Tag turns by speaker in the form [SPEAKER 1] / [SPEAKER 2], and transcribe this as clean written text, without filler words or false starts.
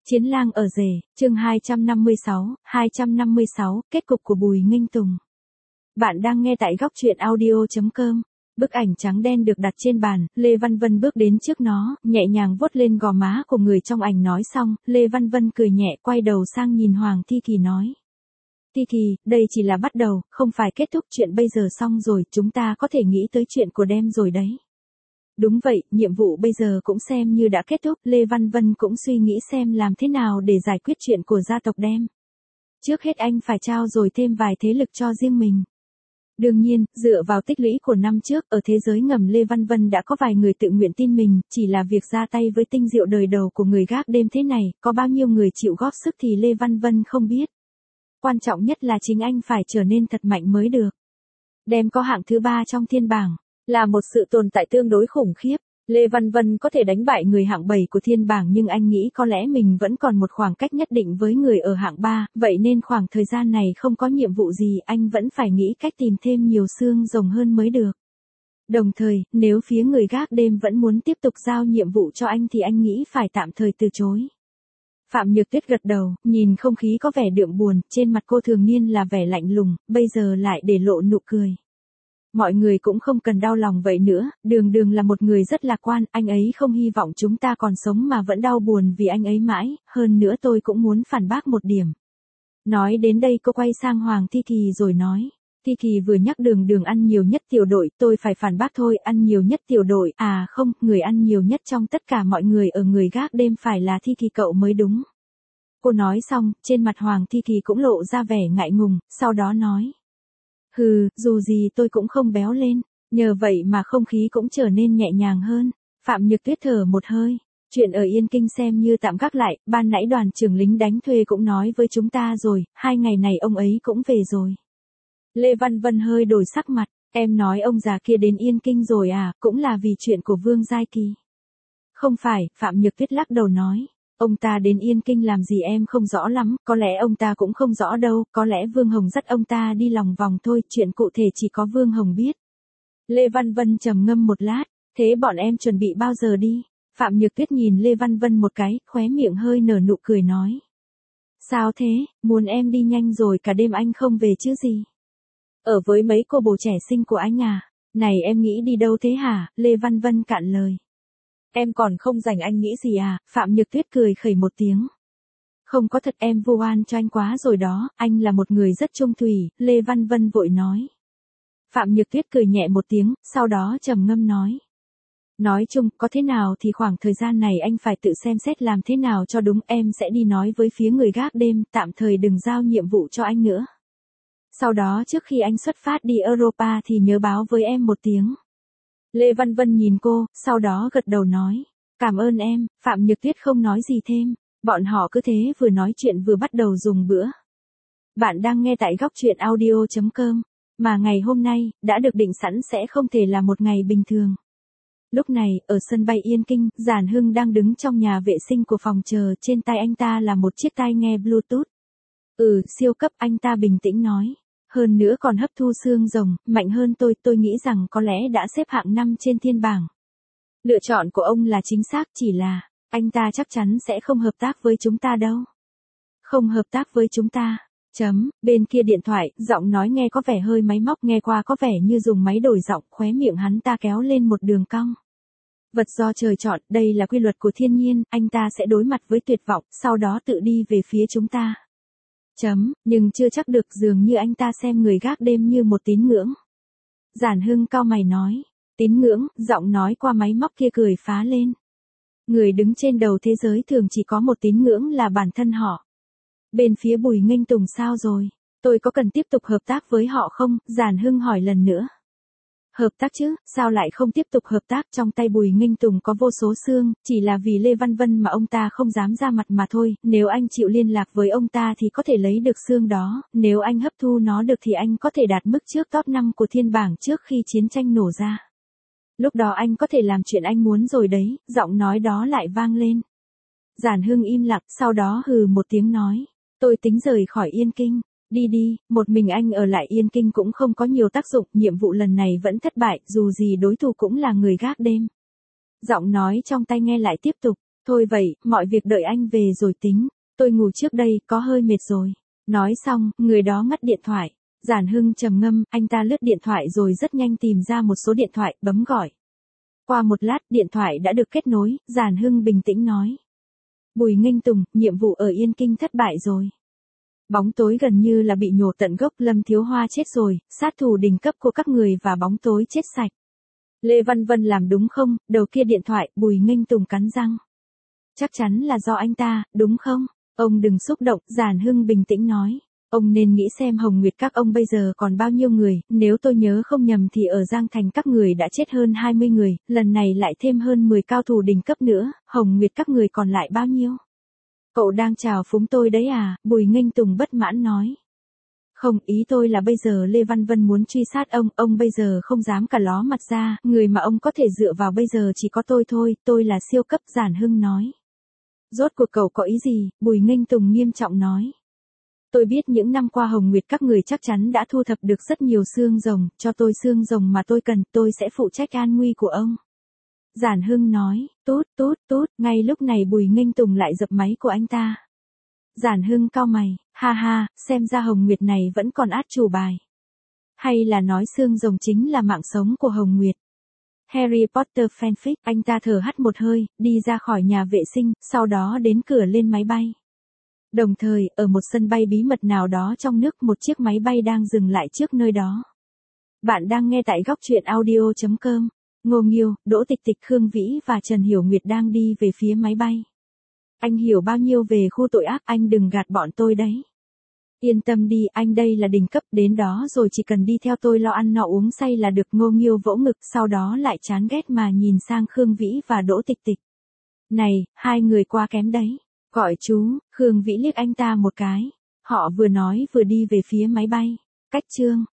[SPEAKER 1] Chiến lang ở rể, chương 256, kết cục của Bùi Nghinh Tùng. Bạn đang nghe tại góc truyện audio.com. Bức ảnh trắng đen được đặt trên bàn, Lê Văn Vân bước đến trước nó, nhẹ nhàng vuốt lên gò má của người trong ảnh nói xong, Lê Văn Vân cười nhẹ quay đầu sang nhìn Hoàng Thi Kỳ nói. Thi Kỳ, đây chỉ là bắt đầu, không phải kết thúc, chuyện bây giờ xong rồi, chúng ta có thể nghĩ tới chuyện của Đêm rồi đấy. Đúng vậy, nhiệm vụ bây giờ cũng xem như đã kết thúc, Lê Văn Vân cũng suy nghĩ xem làm thế nào để giải quyết chuyện của gia tộc Đêm. Trước hết anh phải trao dồi thêm vài thế lực cho riêng mình. Đương nhiên, dựa vào tích lũy của năm trước, ở thế giới ngầm Lê Văn Vân đã có vài người tự nguyện tin mình, chỉ là việc ra tay với tinh diệu đời đầu của người gác đêm thế này, có bao nhiêu người chịu góp sức thì Lê Văn Vân không biết. Quan trọng nhất là chính anh phải trở nên thật mạnh mới được. Đêm có hạng thứ 3 trong thiên bảng, là một sự tồn tại tương đối khủng khiếp. Lê Văn Vân có thể đánh bại người hạng 7 của thiên bảng nhưng anh nghĩ có lẽ mình vẫn còn một khoảng cách nhất định với người ở hạng 3, vậy nên khoảng thời gian này không có nhiệm vụ gì anh vẫn phải nghĩ cách tìm thêm nhiều xương rồng hơn mới được. Đồng thời, nếu phía người gác đêm vẫn muốn tiếp tục giao nhiệm vụ cho anh thì anh nghĩ phải tạm thời từ chối. Phạm Nhược Tuyết gật đầu, nhìn không khí có vẻ đượm buồn, trên mặt cô thường niên là vẻ lạnh lùng, bây giờ lại để lộ nụ cười. Mọi người cũng không cần đau lòng vậy nữa, Đường Đường là một người rất lạc quan, anh ấy không hy vọng chúng ta còn sống mà vẫn đau buồn vì anh ấy mãi, hơn nữa tôi cũng muốn phản bác một điểm. Nói đến đây cô quay sang Hoàng Thi Kỳ rồi nói, Thi Kỳ vừa nhắc Đường Đường ăn nhiều nhất tiểu đội, tôi phải phản bác thôi, ăn nhiều nhất tiểu đội, à không, người ăn nhiều nhất trong tất cả mọi người ở người gác đêm phải là Thi Kỳ cậu mới đúng. Cô nói xong, trên mặt Hoàng Thi Kỳ cũng lộ ra vẻ ngại ngùng, sau đó nói. Dù gì tôi cũng không béo lên, nhờ vậy mà không khí cũng trở nên nhẹ nhàng hơn. Phạm Nhược Tuyết thở một hơi, chuyện ở Yên Kinh xem như tạm gác lại, ban nãy đoàn trưởng lính đánh thuê cũng nói với chúng ta rồi, 2 ngày này ông ấy cũng về rồi. Lê Văn Vân hơi đổi sắc mặt, em nói ông già kia đến Yên Kinh rồi à, cũng là vì chuyện của Vương Giai Kỳ. Không phải, Phạm Nhược Tuyết lắc đầu nói. Ông ta đến Yên Kinh làm gì em không rõ lắm, có lẽ ông ta cũng không rõ đâu, có lẽ Vương Hồng dắt ông ta đi lòng vòng thôi, chuyện cụ thể chỉ có Vương Hồng biết. Lê Văn Vân trầm ngâm một lát, thế bọn em chuẩn bị bao giờ đi? Phạm Nhược Tuyết nhìn Lê Văn Vân một cái, khóe miệng hơi nở nụ cười nói. Sao thế, muốn em đi nhanh rồi cả đêm anh không về chứ gì? Ở với mấy cô bồ trẻ xinh của anh à? Này em nghĩ đi đâu thế hả? Lê Văn Vân cạn lời. Em còn không rảnh anh nghĩ gì à? Phạm Nhược Tuyết cười khẩy một tiếng. Không có thật, em vu oan cho anh quá rồi đó, anh là một người rất trung thủy, Lê Văn Vân vội nói. Phạm Nhược Tuyết cười nhẹ một tiếng, sau đó trầm ngâm nói. Nói chung, có thế nào thì khoảng thời gian này anh phải tự xem xét làm thế nào cho đúng, em sẽ đi nói với phía người gác đêm, tạm thời đừng giao nhiệm vụ cho anh nữa. Sau đó trước khi anh xuất phát đi Europa thì nhớ báo với em một tiếng. Lê Văn Vân nhìn cô, sau đó gật đầu nói. Cảm ơn em, Phạm Nhược Tuyết không nói gì thêm, bọn họ cứ thế vừa nói chuyện vừa bắt đầu dùng bữa. Bạn đang nghe tại góc truyện audio.com, mà ngày hôm nay, đã được định sẵn sẽ không thể là một ngày bình thường. Lúc này, ở sân bay Yên Kinh, Giản Hưng đang đứng trong nhà vệ sinh của phòng chờ, trên tay anh ta là một chiếc tai nghe Bluetooth. Siêu cấp, anh ta bình tĩnh nói. Hơn nữa còn hấp thu xương rồng, mạnh hơn tôi nghĩ rằng có lẽ đã xếp hạng 5 trên thiên bảng. Lựa chọn của ông là chính xác, chỉ là, anh ta chắc chắn sẽ không hợp tác với chúng ta đâu. Không hợp tác với chúng ta. Bên kia điện thoại, giọng nói nghe có vẻ hơi máy móc, nghe qua có vẻ như dùng máy đổi giọng, khóe miệng hắn ta kéo lên một đường cong. Vật do trời chọn, đây là quy luật của thiên nhiên, anh ta sẽ đối mặt với tuyệt vọng, sau đó tự đi về phía chúng ta. Nhưng chưa chắc được, dường như anh ta xem người gác đêm như một tín ngưỡng. Giản Hưng cau mày nói. Tín ngưỡng, giọng nói qua máy móc kia cười phá lên. Người đứng trên đầu thế giới thường chỉ có một tín ngưỡng là bản thân họ. Bên phía Bùi Nghinh Tùng sao rồi? Tôi có cần tiếp tục hợp tác với họ không? Giản Hưng hỏi lần nữa. Hợp tác chứ, sao lại không tiếp tục hợp tác, trong tay Bùi Nghinh Tùng có vô số xương, chỉ là vì Lê Văn Vân mà ông ta không dám ra mặt mà thôi, nếu anh chịu liên lạc với ông ta thì có thể lấy được xương đó, nếu anh hấp thu nó được thì anh có thể đạt mức trước top 5 của thiên bảng trước khi chiến tranh nổ ra. Lúc đó anh có thể làm chuyện anh muốn rồi đấy, giọng nói đó lại vang lên. Giản Hưng im lặng, sau đó hừ một tiếng nói, tôi tính rời khỏi Yên Kinh. Đi, một mình anh ở lại Yên Kinh cũng không có nhiều tác dụng, nhiệm vụ lần này vẫn thất bại, dù gì đối thủ cũng là người gác đêm. Giọng nói trong tai nghe lại tiếp tục, Thôi vậy, mọi việc đợi anh về rồi tính. Tôi ngủ trước đây, có hơi mệt rồi. Nói xong, người đó ngắt điện thoại. Giản Hưng trầm ngâm, anh ta lướt điện thoại rồi rất nhanh tìm ra một số điện thoại, bấm gọi. Qua một lát, điện thoại đã được kết nối, Giản Hưng bình tĩnh nói. Bùi Nghênh Tùng, nhiệm vụ ở Yên Kinh thất bại rồi. Bóng tối gần như là bị nhổ tận gốc, Lâm Thiếu Hoa chết rồi, sát thủ đỉnh cấp của các người và bóng tối chết sạch. Lê Văn Vân làm đúng không? Đầu kia điện thoại, Bùi Nghênh Tùng cắn răng. Chắc chắn là do anh ta, đúng không? Ông đừng xúc động, Giản Hưng bình tĩnh nói. Ông nên nghĩ xem Hồng Nguyệt các ông bây giờ còn bao nhiêu người, nếu tôi nhớ không nhầm thì ở Giang Thành các người đã chết hơn 20 người, lần này lại thêm hơn 10 cao thủ đỉnh cấp nữa, Hồng Nguyệt các người còn lại bao nhiêu? Cậu đang chào phúng tôi đấy à? Bùi Nghênh Tùng bất mãn nói. Không, ý tôi là bây giờ Lê Văn Vân muốn truy sát ông bây giờ không dám cả ló mặt ra, người mà ông có thể dựa vào bây giờ chỉ có tôi thôi, tôi là siêu cấp, Giản Hưng nói. Rốt cuộc cậu có ý gì? Bùi Nghênh Tùng nghiêm trọng nói. Tôi biết những năm qua Hồng Nguyệt các người chắc chắn đã thu thập được rất nhiều xương rồng, cho tôi xương rồng mà tôi cần, tôi sẽ phụ trách an nguy của ông. Giản Hưng nói, tút, ngay lúc này Bùi Nghênh Tùng lại dập máy của anh ta. Giản Hưng cau mày, ha ha, xem ra Hồng Nguyệt này vẫn còn át chủ bài. Hay là nói xương rồng chính là mạng sống của Hồng Nguyệt. Harry Potter fanfic, anh ta thở hắt một hơi, đi ra khỏi nhà vệ sinh, sau đó đến cửa lên máy bay. Đồng thời, ở một sân bay bí mật nào đó trong nước, một chiếc máy bay đang dừng lại trước nơi đó. Bạn đang nghe tại góc truyện audio.com. Ngô Nghiêu, Đỗ Tịch Tịch, Khương Vĩ và Trần Hiểu Nguyệt đang đi về phía máy bay. Anh hiểu bao nhiêu về khu tội ác, anh đừng gạt bọn tôi đấy. Yên tâm đi, anh đây là đỉnh cấp, đến đó rồi chỉ cần đi theo tôi lo ăn no uống say là được. Ngô Nghiêu vỗ ngực, sau đó lại chán ghét mà nhìn sang Khương Vĩ và Đỗ Tịch Tịch. Này, hai người quá kém đấy. Gọi chú, Khương Vĩ liếc anh ta một cái. Họ vừa nói vừa đi về phía máy bay. Cách chương